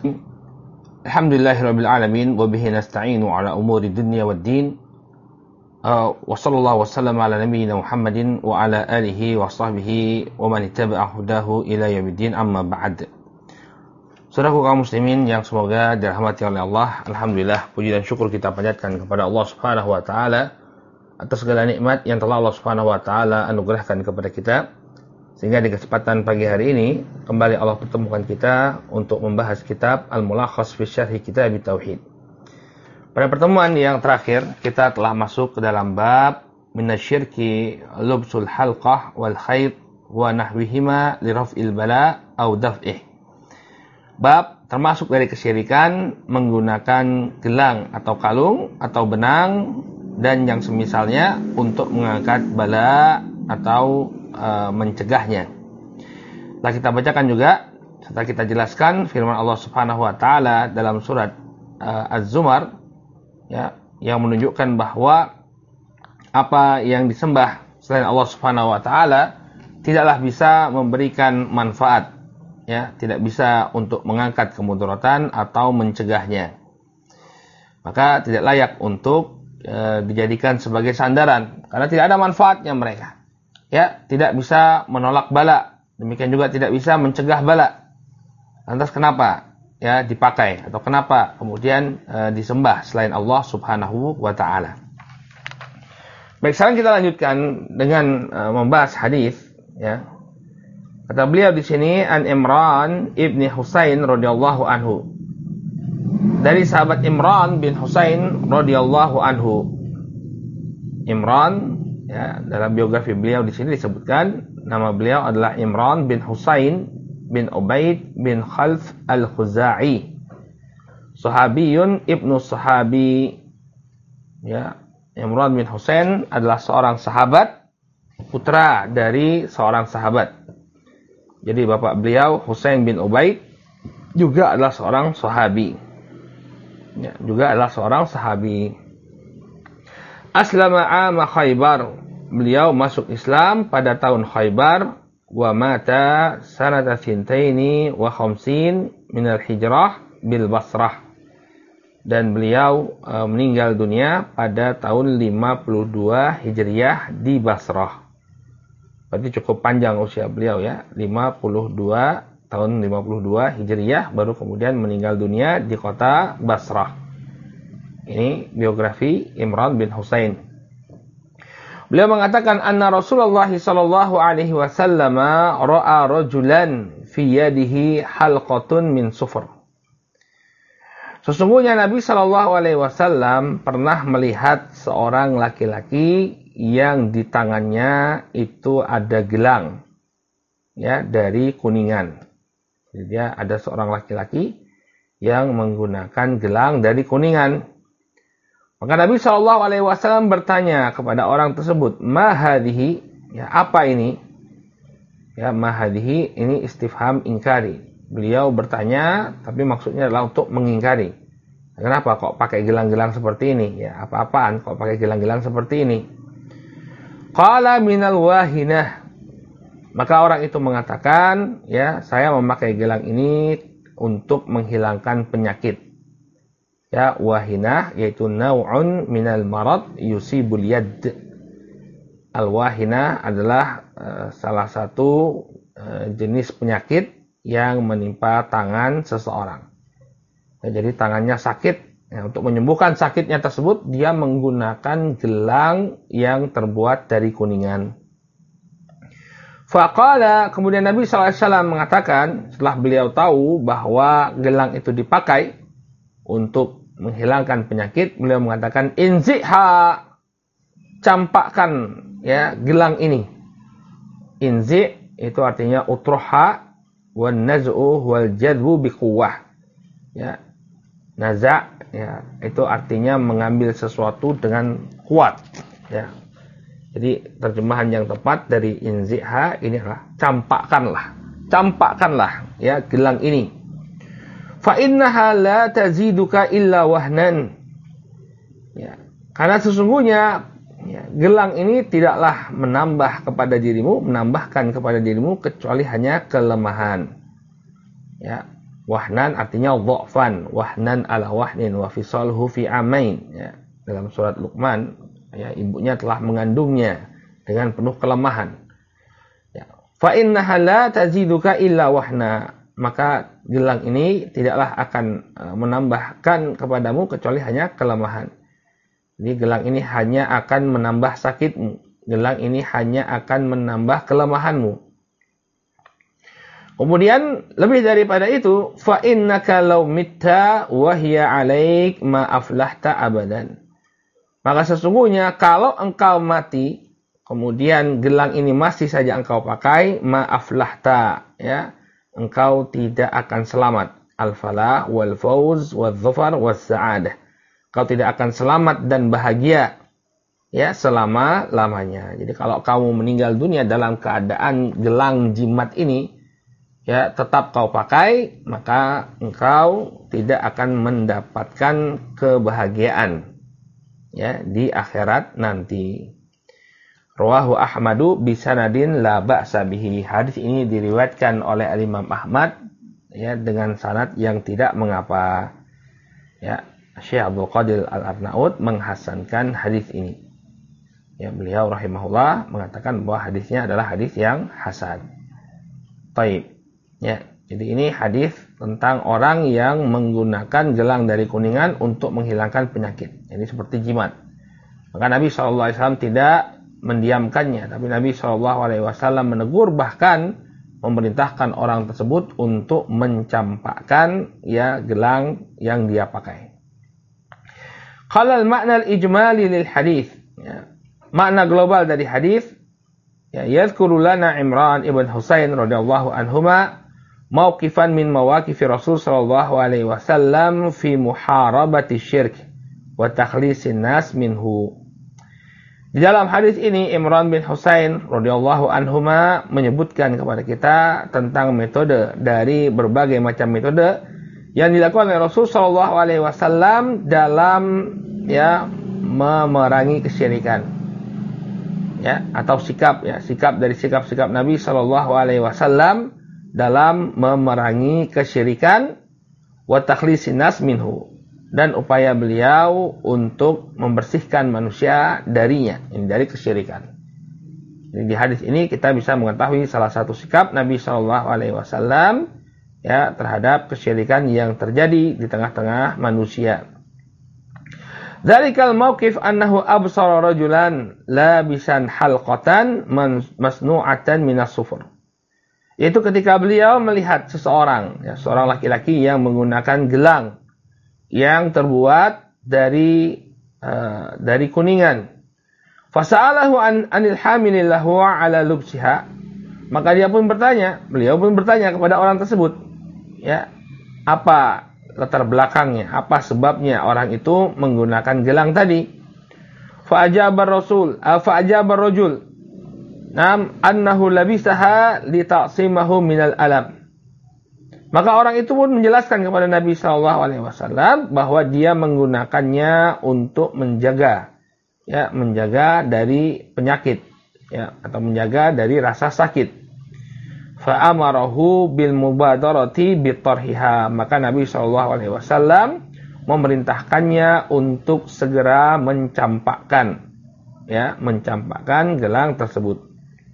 Alhamdulillahirabbil alamin wa bihi nasta'inu ala umuri dunya waddin. Wa sallallahu wasallam ala nabiyyina Muhammadin wa ala alihi wa sahbihi wa man ittaba'a hudahu ila yaumiddin, amma ba'd. Saudaraku kaum muslimin yang semoga dirahmati oleh Allah, alhamdulillah puji dan syukur kita panjatkan kepada Allah Subhanahu wa taala atas segala nikmat yang telah Allah Subhanahu wa taala anugerahkan kepada kita, sehingga di kesempatan pagi hari ini kembali Allah pertemukan kita untuk membahas kitab Al-Mulakhas fi Syarhi Kitab Tauhid. Pada pertemuan yang terakhir kita telah masuk ke dalam bab minasyirki lubsul halqah wal khayt wa nahwihima li raf'il bala au daf'ih. Bab termasuk dari kesyirikan menggunakan gelang atau kalung atau benang dan yang semisalnya untuk mengangkat bala atau mencegahnya. Telah kita bacakan juga serta kita jelaskan firman Allah Subhanahu wa taala dalam surat Az-Zumar, ya, yang menunjukkan bahwa apa yang disembah selain Allah Subhanahu wa taala tidaklah bisa memberikan manfaat, ya, tidak bisa untuk mengangkat kemudaratan atau mencegahnya. Maka tidak layak untuk dijadikan sebagai sandaran karena tidak ada manfaatnya mereka. Ya, tidak bisa menolak bala, demikian juga tidak bisa mencegah bala. Lantas kenapa ya dipakai atau kenapa kemudian disembah selain Allah Subhanahu wa taala? Baik, sekarang kita lanjutkan dengan membahas hadis, ya. Kata beliau di sini, an Imran ibni Husain radhiyallahu anhu. Dari sahabat Imran bin Husain radhiyallahu anhu. Imran, ya, dalam biografi beliau di sini disebutkan nama beliau adalah Imran bin Husain bin Ubaid bin Khalf al-Khuzai, sahabiyun ibnu sahabi. Ya, Imran bin Husain adalah seorang sahabat, putra dari seorang sahabat. Jadi bapak beliau Husain bin Ubaid juga adalah seorang sahabi. Ya, juga adalah seorang sahabi. Aslama 'ama Khaybar. Beliau masuk Islam pada tahun Khaybar, wa mata sanata thintaini wa khamsin min al-hijrah bil Basrah. Dan beliau meninggal dunia pada tahun 52 Hijriah di Basrah. Berarti cukup panjang usia beliau, ya. 52 Hijriah baru kemudian meninggal dunia di kota Basrah. Ini biografi Imran bin Husain. Beliau mengatakan anna Rasulullah sallallahu alaihi wasallam ra'a rajulan fi yadihi halqatun min sufr. Sesungguhnya Nabi sallallahu alaihi wasallam pernah melihat seorang laki-laki yang di tangannya itu ada gelang, ya, dari kuningan. Jadi dia ada seorang laki-laki yang menggunakan gelang dari kuningan. Maka Nabi SAW bertanya kepada orang tersebut, ma hadhihi, ya, apa ini? Ya, ma hadhihi ini istifham ingkari. Beliau bertanya, tapi maksudnya adalah untuk mengingkari. Kenapa kok pakai gelang-gelang seperti ini? Ya, apa-apaan kok pakai gelang-gelang seperti ini? Qala minal wahinah. Maka orang itu mengatakan, ya, saya memakai gelang ini untuk menghilangkan penyakit. Ya, wahinah yaitu nau'un minal marad yusibul yad. Al-wahinah adalah salah satu jenis penyakit yang menimpa tangan seseorang. Ya, jadi tangannya sakit. Ya, untuk menyembuhkan sakitnya tersebut, dia menggunakan gelang yang terbuat dari kuningan. Faqala, kemudian Nabi SAW mengatakan, setelah beliau tahu bahwa gelang itu dipakai untuk menghilangkan penyakit, beliau mengatakan, inziha, campakkan, ya, gelang ini. Inzi itu artinya utroha, wan naz'u wal jadbu biquwah. Ya, naza', ya, itu artinya mengambil sesuatu dengan kuat, ya. Jadi terjemahan yang tepat dari inziha ini adalah campakkanlah, ya, gelang ini. Fa innaha la taziduka illa wahnan. Ya, karena sesungguhnya, ya, gelang ini tidaklah menambahkan kepada dirimu kecuali hanya kelemahan. Ya, Wahnan artinya dha'fan, wahnan ala wahnin wa fisalhu fi amain. Ya, dalam surat Luqman, ya, ibunya telah mengandungnya dengan penuh kelemahan. Ya. Fa innaha la taziduka illa wahna. Maka gelang ini tidaklah akan menambahkan kepadamu kecuali hanya kelemahan. Jadi gelang ini hanya akan menambah sakitmu. Gelang ini hanya akan menambah kelemahanmu. Kemudian lebih daripada itu, fa innaka law mitta wa hiya 'alaik ma aflahta abadan. Maka sesungguhnya kalau engkau mati, kemudian gelang ini masih saja engkau pakai, ma aflahta, ya, engkau tidak akan selamat. Al-falah wal fawz wal dhafar was sa'adah. Kau tidak akan selamat dan bahagia, ya, selama-lamanya. Jadi kalau kamu meninggal dunia dalam keadaan gelang jimat ini, ya, tetap kau pakai, maka engkau tidak akan mendapatkan kebahagiaan, ya, di akhirat nanti. Rawahu Ahmadu bisanadin la ba'sa bihi. Hadis ini diriwayatkan oleh Imam Ahmad, ya, dengan sanad yang tidak mengapa. Ya, Syekh Abdul Qadir Al-Arnaud menghasankan hadis ini. Ya, beliau rahimahullah mengatakan bahwa hadisnya adalah hadis yang hasan. Baik. Ya, jadi ini hadis tentang orang yang menggunakan gelang dari kuningan untuk menghilangkan penyakit. Jadi seperti jimat. Maka Nabi SAW tidak mendiamkannya, tapi Nabi SAW menegur, bahkan memerintahkan orang tersebut untuk mencampakkan, ya, gelang yang dia pakai. Qala al-ma'na al-ijmali lil hadis. Ya, makna global dari hadis, ya, yadhkuru lana Imran ibn Husain radhiyallahu anhuma mauqifan min mawaqifi Rasul sallallahu alaihi wasallam fi muharabati syirk wa takhlisin nas minhu. Di dalam hadis ini Imran bin Husain radhiyallahu anhuma menyebutkan kepada kita tentang metode dari berbagai macam metode yang dilakukan oleh Rasul sallallahu alaihi wasallam dalam, ya, memerangi kesyirikan. Ya, atau sikap, ya, sikap dari sikap-sikap Nabi sallallahu alaihi wasallam dalam memerangi kesyirikan wa takhlisin nas minhu, dan upaya beliau untuk membersihkan manusia darinya, ini dari kesyirikan. Jadi di hadis ini kita bisa mengetahui salah satu sikap Nabi sallallahu alaihi wasallam, ya, terhadap kesyirikan yang terjadi di tengah-tengah manusia. Dzalikal mauqif annahu absara rajulan labisan halqatan masnu'atan minas sufur. Yaitu ketika beliau melihat seseorang, ya, seorang laki-laki yang menggunakan gelang yang terbuat dari kuningan. Fasa'alahu anil hamilillahu ala lubsiha. Maka beliau pun bertanya kepada orang tersebut, ya, apa latar belakangnya, apa sebabnya orang itu menggunakan gelang tadi. Fa'ajabar rajul annahu labisaha li ta'simahu minal alam. Maka orang itu pun menjelaskan kepada Nabi SAW bahwa dia menggunakannya untuk menjaga, ya, menjaga dari penyakit, ya, atau menjaga dari rasa sakit. Fa'amarahu bil mubadarati bitarhiha. Maka Nabi SAW memerintahkannya untuk segera mencampakkan, ya, mencampakkan gelang tersebut.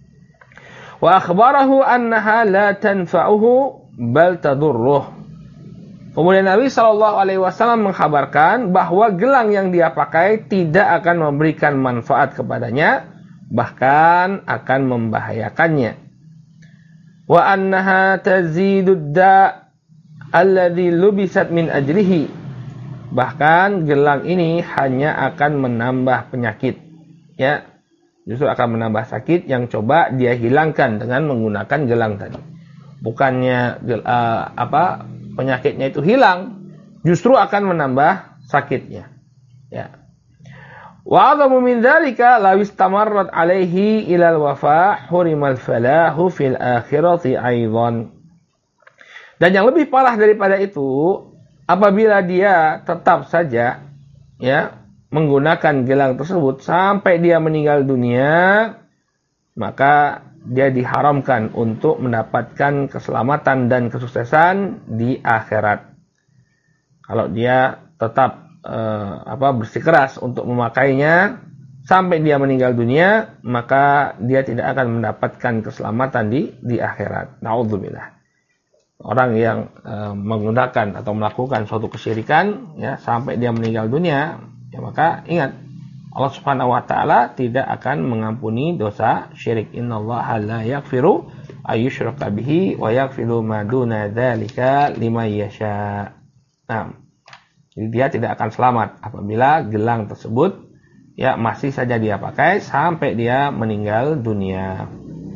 Wa akhbarahu annaha la tanfa'uhu bal tadurruh. Kemudian Nabi SAW mengkhabarkan bahwa gelang yang dia pakai tidak akan memberikan manfaat kepadanya, bahkan akan membahayakannya. Wa annaha tazidud da' alladhi lubisat min ajrihi. Bahkan gelang ini hanya akan menambah penyakit, ya, justru akan menambah sakit yang coba dia hilangkan dengan menggunakan gelang tadi. Bukannya penyakitnya itu hilang, justru akan menambah sakitnya. Ya. Wa 'adhamu min dzalika law istamarrat 'alaihi ila al-wafa' hurimal falahu fil akhirati aidan. Dan yang lebih parah daripada itu, apabila dia tetap saja, ya, menggunakan gelang tersebut sampai dia meninggal dunia, maka dia diharamkan untuk mendapatkan keselamatan dan kesuksesan di akhirat. Kalau dia tetap bersikeras untuk memakainya sampai dia meninggal dunia, maka dia tidak akan mendapatkan keselamatan di akhirat. Na'udzubillah. Orang yang menggunakan atau melakukan suatu kesyirikan ya sampai dia meninggal dunia, ya maka ingat Allah Subhanahu wa taala tidak akan mengampuni dosa syirik. Innallaha la yaghfiru ayyushraka bihi wa yaghfiru ma duna dzalika liman yasha. Nah, jadi dia tidak akan selamat apabila gelang tersebut ya masih saja dia pakai sampai dia meninggal dunia.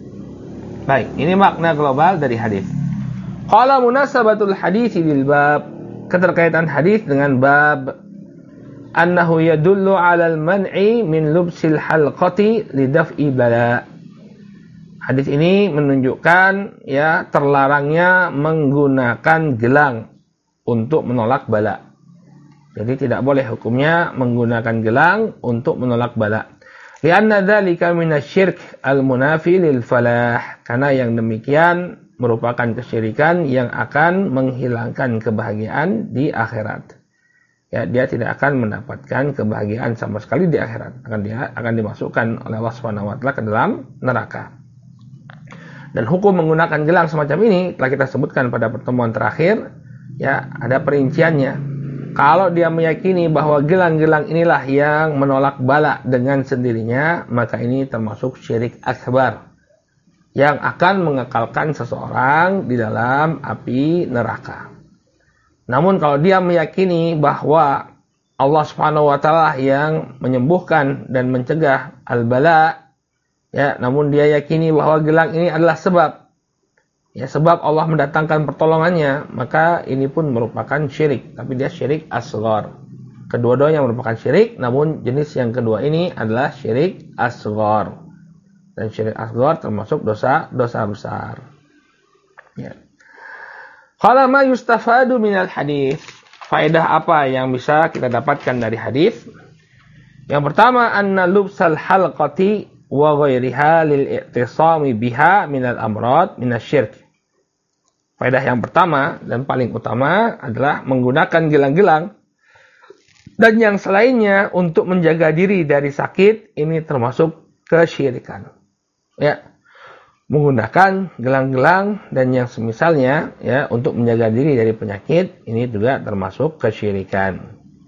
Baik, ini makna global dari hadis. Qala munasabatul hadits bil bab, keterkaitan hadis dengan bab annahu yadullu 'alal man'i min lubsil halqati lidaf'i bala. Hadis ini menunjukkan ya terlarangnya menggunakan gelang untuk menolak bala. Jadi tidak boleh hukumnya menggunakan gelang untuk menolak bala. Lianna dzalika minasyirk al-munafi lil falah. Karena yang demikian merupakan kesyirikan yang akan menghilangkan kebahagiaan di akhirat. Ya, dia tidak akan mendapatkan kebahagiaan sama sekali di akhirat. Dia akan dimasukkan oleh Allah Subhanahu wa taala ke dalam neraka. Dan hukum menggunakan gelang semacam ini telah kita sebutkan pada pertemuan terakhir. Ya, ada perinciannya. Kalau dia meyakini bahwa gelang-gelang inilah yang menolak bala dengan sendirinya, maka ini termasuk syirik akbar yang akan mengekalkan seseorang di dalam api neraka. Namun kalau dia meyakini bahwa Allah Subhanahu wa taala yang menyembuhkan dan mencegah al-bala, ya, namun dia yakini bahwa gelang ini adalah sebab Allah mendatangkan pertolongannya, maka ini pun merupakan syirik, tapi dia syirik asghar. Kedua-duanya merupakan syirik, namun jenis yang kedua ini adalah syirik asghar. Dan syirik asghar termasuk dosa besar. Ya. Qala ma yustafadu minal hadis. Faedah apa yang bisa kita dapatkan dari hadis? Yang pertama, anna lubsal halqati wa ghairiha lil i'tisami biha minal amrad minasyirk. Faedah yang pertama dan paling utama adalah menggunakan gelang-gelang dan yang selainnya untuk menjaga diri dari sakit, ini termasuk kesyirikan. Ya, menggunakan gelang-gelang dan yang semisalnya ya untuk menjaga diri dari penyakit, ini juga termasuk kesyirikan.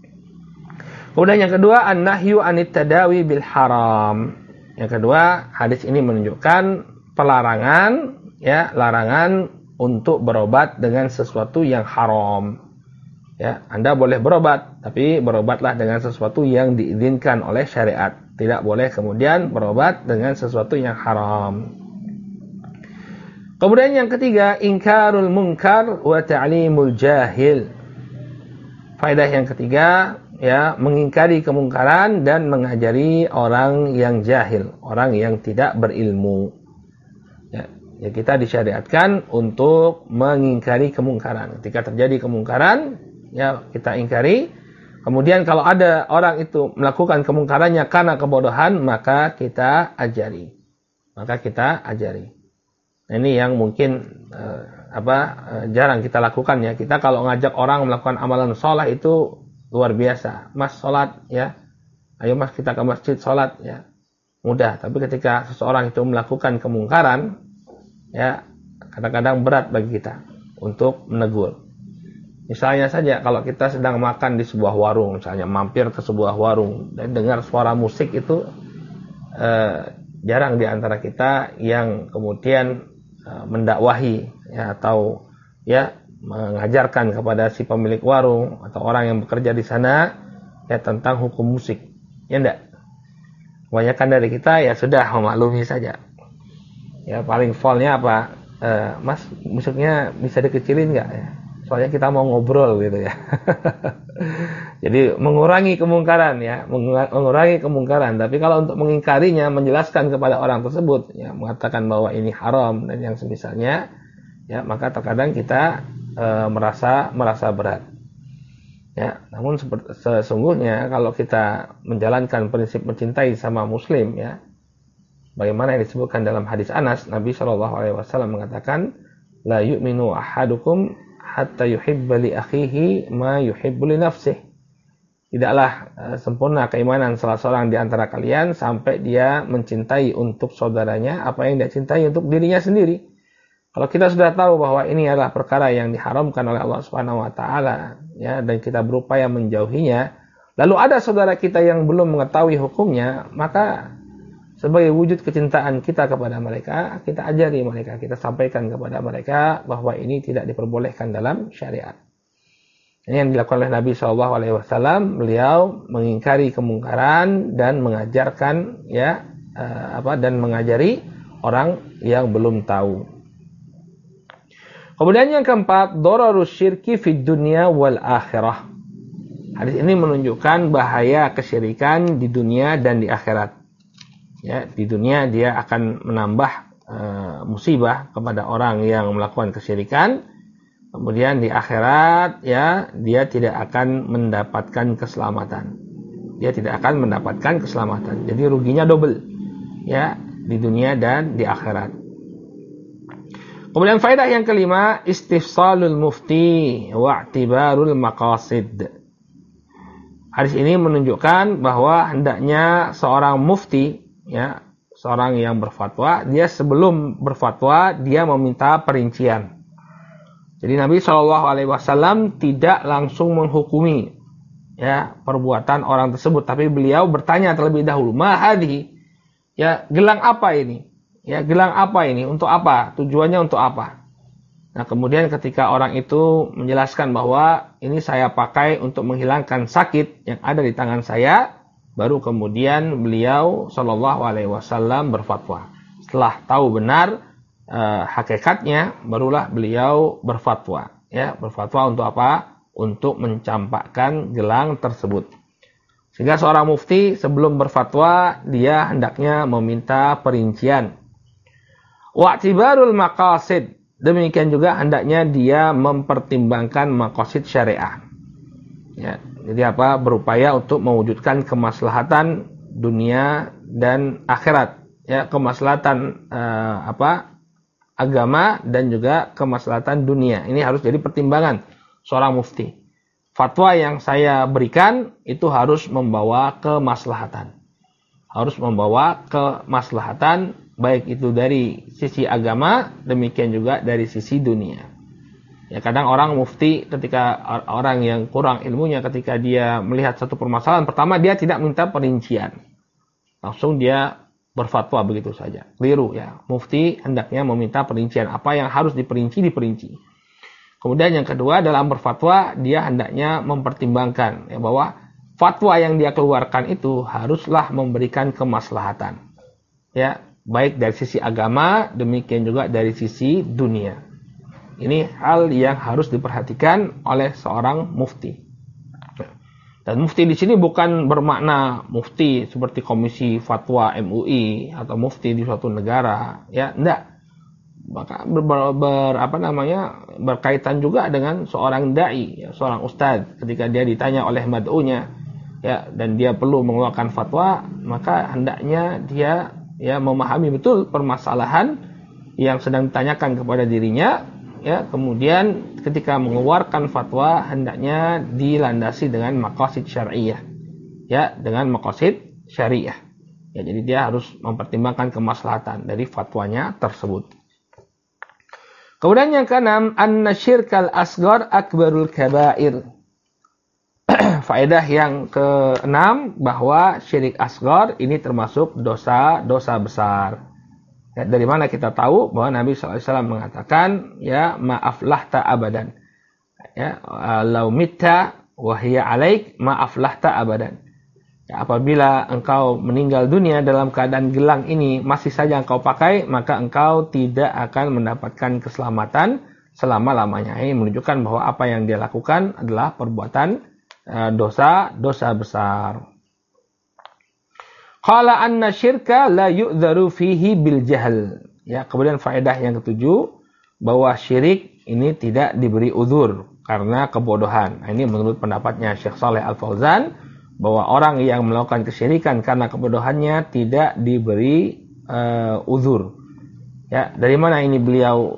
Kemudian yang kedua, an-nahyu anit tadawi bil haram. Yang kedua, hadis ini menunjukkan pelarangan, ya, larangan untuk berobat dengan sesuatu yang haram. Ya, Anda boleh berobat, tapi berobatlah dengan sesuatu yang diizinkan oleh syariat. Tidak boleh kemudian berobat dengan sesuatu yang haram. Kemudian yang ketiga, ingkarul munkar wa ta'limul jahil. Faedah yang ketiga, ya, mengingkari kemungkaran dan mengajari orang yang jahil, orang yang tidak berilmu. Ya, kita disyariatkan untuk mengingkari kemungkaran. Ketika terjadi kemungkaran, ya kita ingkari. Kemudian kalau ada orang itu melakukan kemungkarannya karena kebodohan, maka kita ajari. Nah, ini yang mungkin jarang kita lakukan ya. Kita kalau ngajak orang melakukan amalan sholat itu luar biasa. Mas sholat ya. Ayo mas kita ke masjid sholat ya. Mudah. Tapi ketika seseorang itu melakukan kemungkaran, ya kadang-kadang berat bagi kita untuk menegur. Misalnya saja kalau kita sedang makan di sebuah warung, misalnya mampir ke sebuah warung dan dengar suara musik itu, jarang di antara kita yang kemudian mendakwahi ya, atau ya mengajarkan kepada si pemilik warung atau orang yang bekerja di sana ya tentang hukum musik. Ya enggak? Kebanyakan dari kita ya sudah memaklumi saja. Ya paling fallnya apa? Mas, musiknya bisa dikecilin nggak ya? Soalnya kita mau ngobrol gitu ya. Jadi mengurangi kemungkaran ya, mengurangi kemungkaran. Tapi kalau untuk mengingkarinya, menjelaskan kepada orang tersebut, ya mengatakan bahwa ini haram dan yang semisalnya, ya maka terkadang kita merasa berat. Ya, namun sesungguhnya kalau kita menjalankan prinsip mencintai sama muslim ya, Bagaimana yang disebutkan dalam hadis Anas, Nabi Shallallahu Alaihi Wasallam mengatakan, la yu'minu ahadukum hatta yuhibba li akhihi ma yuhibbu li nafsihi. Tidaklah sempurna keimanan salah seorang di antara kalian sampai dia mencintai untuk saudaranya apa yang dia cintai untuk dirinya sendiri. Kalau kita sudah tahu bahwa ini adalah perkara yang diharamkan oleh Allah Subhanahu wa taala, ya, dan kita berupaya menjauhinya, lalu ada saudara kita yang belum mengetahui hukumnya, maka sebagai wujud kecintaan kita kepada mereka, kita ajari mereka, kita sampaikan kepada mereka bahwa ini tidak diperbolehkan dalam syariat. Ini yang dilakukan oleh Nabi SAW. Beliau mengingkari kemungkaran dan mengajarkan, dan mengajari orang yang belum tahu. Kemudian yang keempat, dararus syirki fid dunya wal akhirah. Hadis ini menunjukkan bahaya kesyirikan di dunia dan di akhirat. Ya, di dunia dia akan menambah musibah kepada orang yang melakukan kesyirikan. Kemudian di akhirat, ya, dia tidak akan mendapatkan keselamatan. Dia tidak akan mendapatkan keselamatan. Jadi ruginya double, ya, di dunia dan di akhirat. Kemudian faedah yang kelima, istifsalul mufti wa'tibarul maqasid. Hadis ini menunjukkan bahwa hendaknya seorang mufti, ya, seorang yang berfatwa, dia sebelum berfatwa dia meminta perincian. Jadi Nabi SAW tidak langsung menghukumi, ya, perbuatan orang tersebut, tapi beliau bertanya terlebih dahulu, ma hadhi, ya, gelang apa ini? Ya, gelang apa ini? Untuk apa? Tujuannya untuk apa? Nah, kemudian ketika orang itu menjelaskan bahwa ini saya pakai untuk menghilangkan sakit yang ada di tangan saya, baru kemudian beliau SAW berfatwa. Setelah tahu benar hakikatnya, barulah beliau berfatwa. Ya, berfatwa untuk apa? Untuk mencampakkan gelang tersebut. Sehingga seorang mufti sebelum berfatwa dia hendaknya meminta perincian. Wa'tibarul maqasid, demikian juga hendaknya dia mempertimbangkan maqasid syariah. Ya, jadi apa? Berupaya untuk mewujudkan kemaslahatan dunia dan akhirat. Ya, kemaslahatan agama dan juga kemaslahatan dunia. Ini harus jadi pertimbangan seorang mufti. Fatwa yang saya berikan itu harus membawa kemaslahatan. Harus membawa kemaslahatan, baik itu dari sisi agama, demikian juga dari sisi dunia. Ya, kadang orang mufti, ketika orang yang kurang ilmunya, ketika dia melihat satu permasalahan, pertama dia tidak minta perincian. Langsung dia berfatwa begitu saja. Keliru, ya. Mufti hendaknya meminta perincian. Apa yang harus diperinci. Kemudian yang kedua, dalam berfatwa dia hendaknya mempertimbangkan, ya, bahwa fatwa yang dia keluarkan itu haruslah memberikan kemaslahatan. Ya, baik dari sisi agama, demikian juga dari sisi dunia. Ini hal yang harus diperhatikan oleh seorang mufti. Dan mufti di sini bukan bermakna mufti seperti komisi fatwa MUI atau mufti di suatu negara, ya, enggak. Maka berkaitan juga dengan seorang dai, ya, seorang ustadz, ketika dia ditanya oleh mad'unya, ya, dan dia perlu mengeluarkan fatwa, maka hendaknya dia, ya, memahami betul permasalahan yang sedang ditanyakan kepada dirinya. Ya, kemudian ketika mengeluarkan fatwa hendaknya dilandasi dengan maqasid syariah. Ya, dengan maqasid syariah. Ya, jadi dia harus mempertimbangkan kemaslahatan dari fatwanya tersebut. Kemudian yang keenam, anna syirkal asghar akbarul kabair. Faedah yang keenam, bahwa syirik asghar ini termasuk dosa-dosa besar. Ya, dari mana kita tahu bahwa Nabi SAW mengatakan, ya, ma'aflahta abadan. Ya, lau mitta wahiyya alaik ma'aflahta abadan. Ya, apabila engkau meninggal dunia dalam keadaan gelang ini masih saja engkau pakai, maka engkau tidak akan mendapatkan keselamatan selama-lamanya. Ini menunjukkan bahwa apa yang dia lakukan adalah perbuatan dosa besar. Qala anna syirka la yu'dharu fihi bil jahl. Ya, kemudian faedah yang ketujuh, bahwa syirik ini tidak diberi uzur karena kebodohan. Nah, ini menurut pendapatnya Syekh Shalih Al-Fauzan, bahwa orang yang melakukan kesyirikan karena kebodohannya tidak diberi uzur. Ya, dari mana ini beliau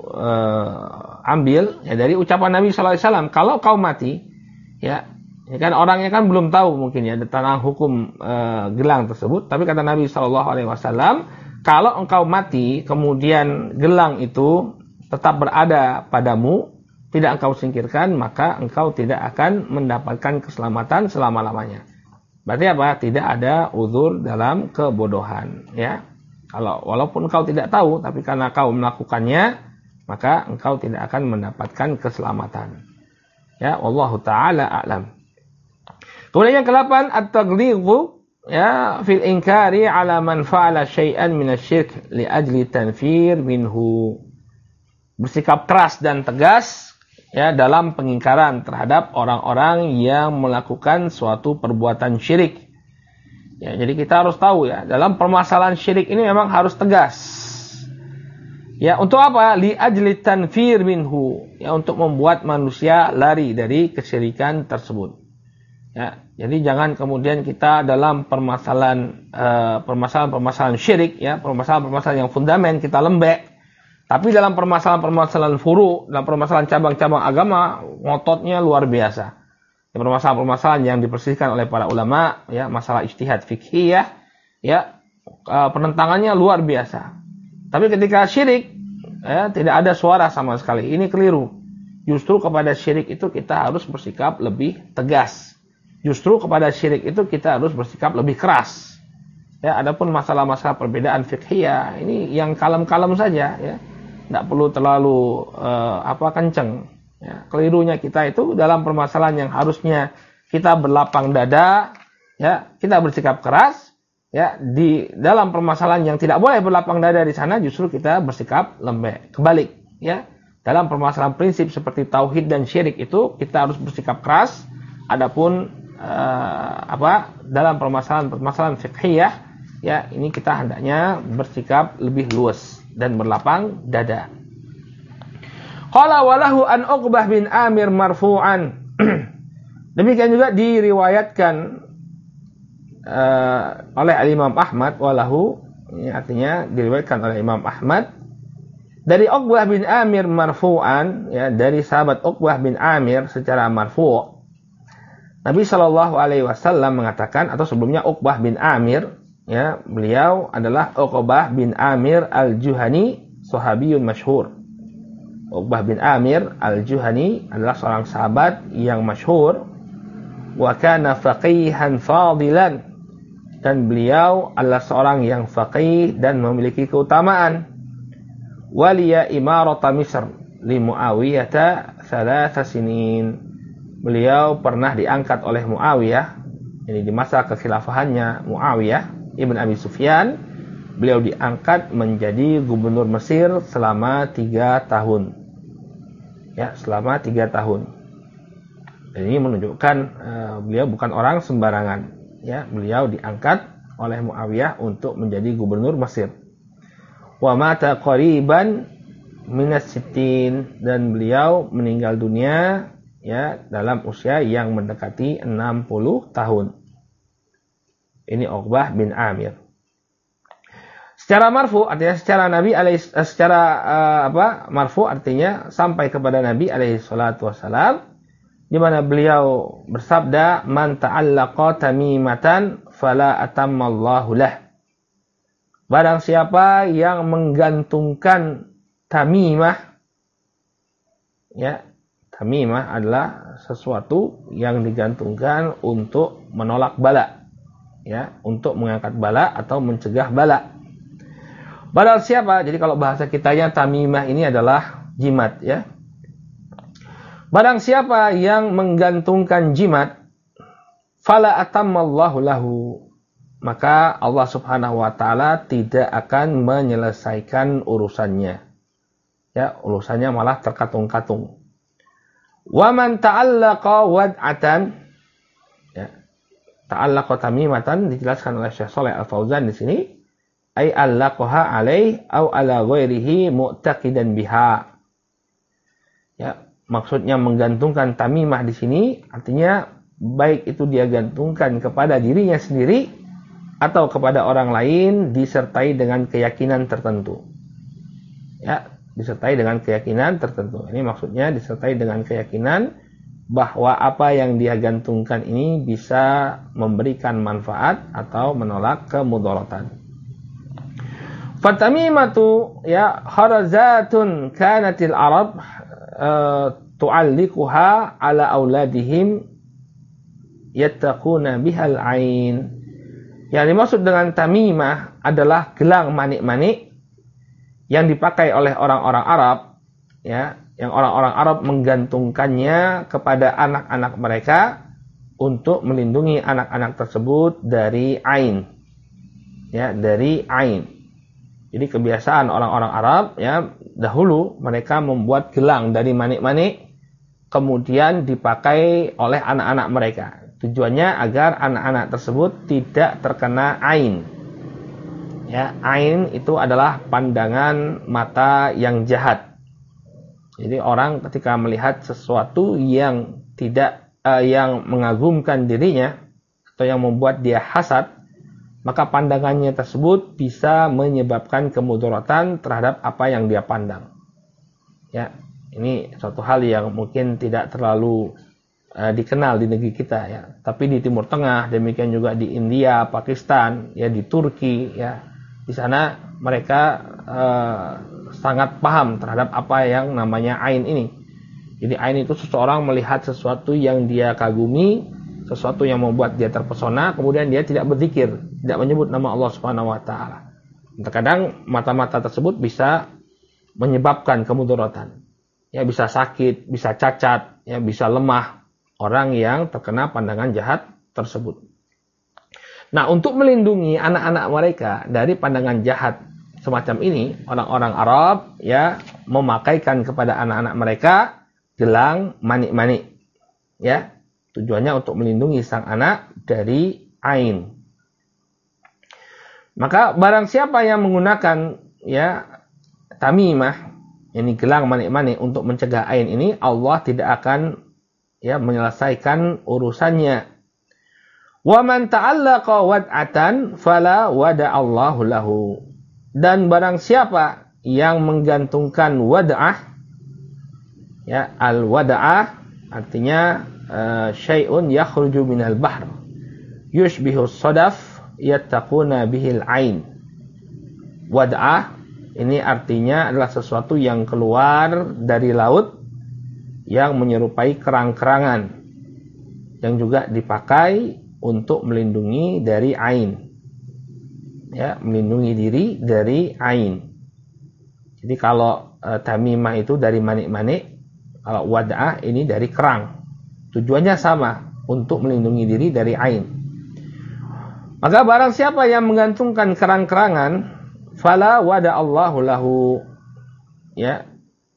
ambil? Ya, dari ucapan Nabi sallallahu alaihi wasallam, kalau kau mati, ya, ini kan orangnya kan belum tahu mungkin ya tentang hukum gelang tersebut, tapi kata Nabi sallallahu alaihi wasallam, kalau engkau mati kemudian gelang itu tetap berada padamu, tidak engkau singkirkan, maka engkau tidak akan mendapatkan keselamatan selama-lamanya. Berarti apa? Tidak ada uzur dalam kebodohan, ya. Kalau walaupun engkau tidak tahu, tapi karena kau melakukannya, maka engkau tidak akan mendapatkan keselamatan. Ya, wallahu taala a'lam. Kemudian yang ke-8, at-taghliqu, ya, fil inkari ala man fa'ala syai'an minasyirk li ajli tanfir minhu. Bersikap keras dan tegas, ya, dalam pengingkaran terhadap orang-orang yang melakukan suatu perbuatan syirik. Ya, jadi kita harus tahu ya, dalam permasalahan syirik ini memang harus tegas. Ya, untuk apa? Li ajli tanfir minhu, ya, untuk membuat manusia lari dari kesyirikan tersebut. Ya, jadi jangan kemudian kita dalam permasalahan syirik, ya, permasalahan yang fundament kita lembek. Tapi dalam permasalahan furu, dalam permasalahan cabang-cabang agama, ngototnya luar biasa. Permasalahan-permasalahan yang dipersihkan oleh para ulama, ya, masalah ijtihad fiqhiyah, ya, penentangannya luar biasa. Tapi ketika syirik, ya, tidak ada suara sama sekali. Ini keliru. Justru kepada syirik itu kita harus bersikap lebih tegas. Justru kepada syirik itu kita harus bersikap lebih keras. Ya, adapun masalah-masalah perbedaan fiqhiyah ini yang kalem-kalem saja, ya. Tidak perlu terlalu kenceng. Ya, kelirunya kita itu dalam permasalahan yang harusnya kita berlapang dada, ya, kita bersikap keras, ya, di dalam permasalahan yang tidak boleh berlapang dada di sana justru kita bersikap lembek. Kebalik, ya. Dalam permasalahan prinsip seperti tauhid dan syirik itu kita harus bersikap keras. Adapun dalam permasalahan fiqhiyah, ya, ini kita hendaknya bersikap lebih luas dan berlapang dada. Qala walahu an Uqbah bin Amir marfu'an. Demikian juga diriwayatkan oleh Imam Ahmad, walahu, ini artinya diriwayatkan oleh Imam Ahmad dari Uqbah bin Amir marfu'an, ya, dari sahabat Uqbah bin Amir secara marfu'. Nabi sallallahu alaihi wasallam mengatakan, atau sebelumnya Uqbah bin Amir, ya, beliau adalah Uqbah bin Amir al-Juhani, sahabiyun masyhur. Uqbah bin Amir al-Juhani adalah seorang sahabat yang masyhur. Wa kana faqihan fadilan, dan beliau adalah seorang yang faqih dan memiliki keutamaan. Waliya imarata Misr li Muawiyah 3 sinin. Beliau pernah diangkat oleh Muawiyah, ini di masa kekhilafahannya Muawiyah ibn Abi Sufyan, beliau diangkat menjadi gubernur Mesir selama 3 tahun. Ya, selama 3 tahun. Dan ini menunjukkan beliau bukan orang sembarangan. Ya, beliau diangkat oleh Muawiyah untuk menjadi gubernur Mesir. Wa mata qariban minas sittin, dan beliau meninggal dunia, ya, dalam usia yang mendekati 60 tahun. Ini Uqbah bin Amir. Secara marfu artinya marfu artinya sampai kepada Nabi alaihi salatu wasalam, di mana beliau bersabda, man ta'allaqa tamimatan fala atammallahu lah. Barang siapa yang menggantungkan tamimah, ya, tamimah adalah sesuatu yang digantungkan untuk menolak bala, ya, untuk mengangkat bala atau mencegah bala. Barang siapa, jadi kalau bahasa kitanya tamimah ini adalah jimat, ya. Barang siapa yang menggantungkan jimat, fala atammallahu lahu, maka Allah Subhanahu wa taala tidak akan menyelesaikan urusannya. Ya, urusannya malah terkatung-katung. Wa man ta'allaqa wad'atan, ya. Ta'allaqa tamimatan dijelaskan oleh Syekh Shalih Al-Fauzan di sini, ay allaqaha alaih au ala ghairihi mu'taqidan biha. Ya, maksudnya menggantungkan tamimah di sini artinya baik itu dia gantungkan kepada dirinya sendiri atau kepada orang lain disertai dengan keyakinan tertentu. Ya, disertai dengan keyakinan tertentu. Ini maksudnya disertai dengan keyakinan bahwa apa yang dia gantungkan ini bisa memberikan manfaat atau menolak kemudaratan. Fatamimatu ya kharazatun kanatil Arab tu'allikuha ala auladihim yattaquna bihal ain. Yang dimaksud dengan tamimah adalah gelang manik-manik yang dipakai oleh orang-orang Arab, ya, yang orang-orang Arab menggantungkannya kepada anak-anak mereka untuk melindungi anak-anak tersebut dari ain. Ya, dari ain. Jadi kebiasaan orang-orang Arab, ya, dahulu mereka membuat gelang dari manik-manik kemudian dipakai oleh anak-anak mereka. Tujuannya agar anak-anak tersebut tidak terkena ain. Ya, ain itu adalah pandangan mata yang jahat. Jadi orang ketika melihat sesuatu yang tidak yang mengagumkan dirinya atau yang membuat dia hasad, maka pandangannya tersebut bisa menyebabkan kemudaratan terhadap apa yang dia pandang. Ya, ini suatu hal yang mungkin tidak terlalu dikenal di negeri kita, ya. Tapi di Timur Tengah, demikian juga di India, Pakistan, ya, di Turki, ya, di sana mereka sangat paham terhadap apa yang namanya ain ini. Jadi ain itu seseorang melihat sesuatu yang dia kagumi, sesuatu yang membuat dia terpesona, kemudian dia tidak berzikir, tidak menyebut nama Allah Subhanahu wa taala. Terkadang mata-mata tersebut bisa menyebabkan kemudaratan. Ya, bisa sakit, bisa cacat, ya, bisa lemah orang yang terkena pandangan jahat tersebut. Nah, untuk melindungi anak-anak mereka dari pandangan jahat semacam ini, orang-orang Arab, ya, memakaikan kepada anak-anak mereka gelang manik-manik. Ya, tujuannya untuk melindungi sang anak dari ain. Maka barang siapa yang menggunakan, ya, tamimah, ini gelang manik-manik untuk mencegah ain ini, Allah tidak akan, ya, menyelesaikan urusannya. Wa man ta'allaqa wad'atan fala wada'allahu lahu. Dan barang siapa yang menggantungkan wad'ah, ya, al-wad'ah artinya syai'un yakhruju minal bahr yushbihu sadaf yattaquna bihil ain. Wad'ah ini artinya adalah sesuatu yang keluar dari laut yang menyerupai kerang-kerangan yang juga dipakai untuk melindungi dari ain. Ya, melindungi diri dari ain. Jadi kalau tamimah itu dari manik-manik, kalau wad'ah ini dari kerang. Tujuannya sama, untuk melindungi diri dari ain. Maka barang siapa yang menggantungkan kerang-kerangan, fala wada'allahu lahu, ya,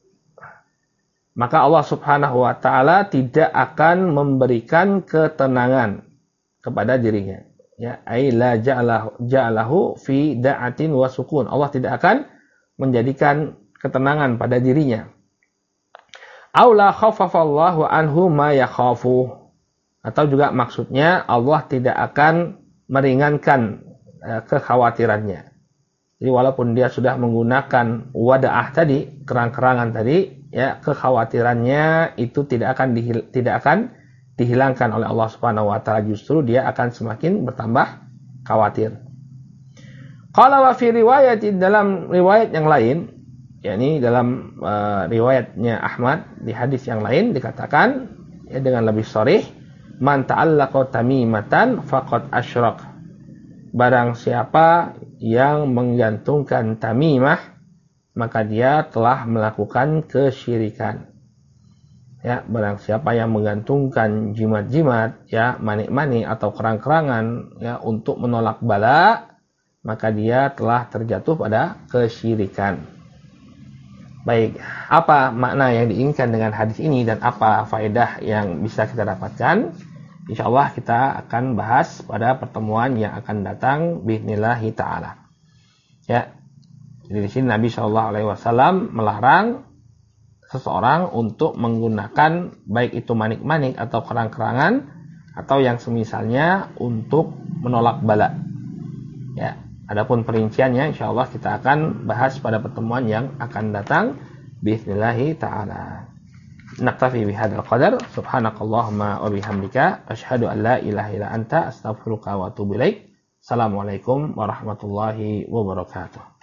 maka Allah Subhanahu wa taala tidak akan memberikan ketenangan kepada dirinya. Ya, ai la ja'alahu fi da'atin wa sukun. Allah tidak akan menjadikan ketenangan pada dirinya. Aw la khaffafallahu anhu ma yakhafu. Atau juga maksudnya Allah tidak akan meringankan kekhawatirannya. Jadi walaupun dia sudah menggunakan wada'ah tadi, kerang-kerangan tadi, ya, kekhawatirannya itu tidak akan dihilangkan oleh Allah Subhanahu wa taala, justru dia akan semakin bertambah khawatir. Qala wa fi riwayat, dalam riwayat yang lain, yakni dalam riwayatnya Ahmad di hadis yang lain dikatakan, ya, dengan lebih sharih, man ta'allaqa tamimatan faqad asyrak. Barang siapa yang menggantungkan tamimah, maka dia telah melakukan kesyirikan. Ya, barang siapa yang menggantungkan jimat-jimat, ya, manik-manik atau kerang-kerangan, ya, untuk menolak bala, maka dia telah terjatuh pada kesyirikan. Baik, apa makna yang diinginkan dengan hadis ini dan apa faedah yang bisa kita dapatkan? Insyaallah kita akan bahas pada pertemuan yang akan datang biidznillah taala. Ya. Jadi di sini Nabi SAW melarang seseorang untuk menggunakan baik itu manik-manik atau kerang-kerangan atau yang semisalnya untuk menolak bala. Ya, adapun perinciannya insyaallah kita akan bahas pada pertemuan yang akan datang biiznillah taala. Naktafi bihadzal qadar. Subhanakallahumma wa bihamdika asyhadu an la ilaha illa anta astaghfiruka wa atubu ilaik. Assalamualaikum warahmatullahi wabarakatuh.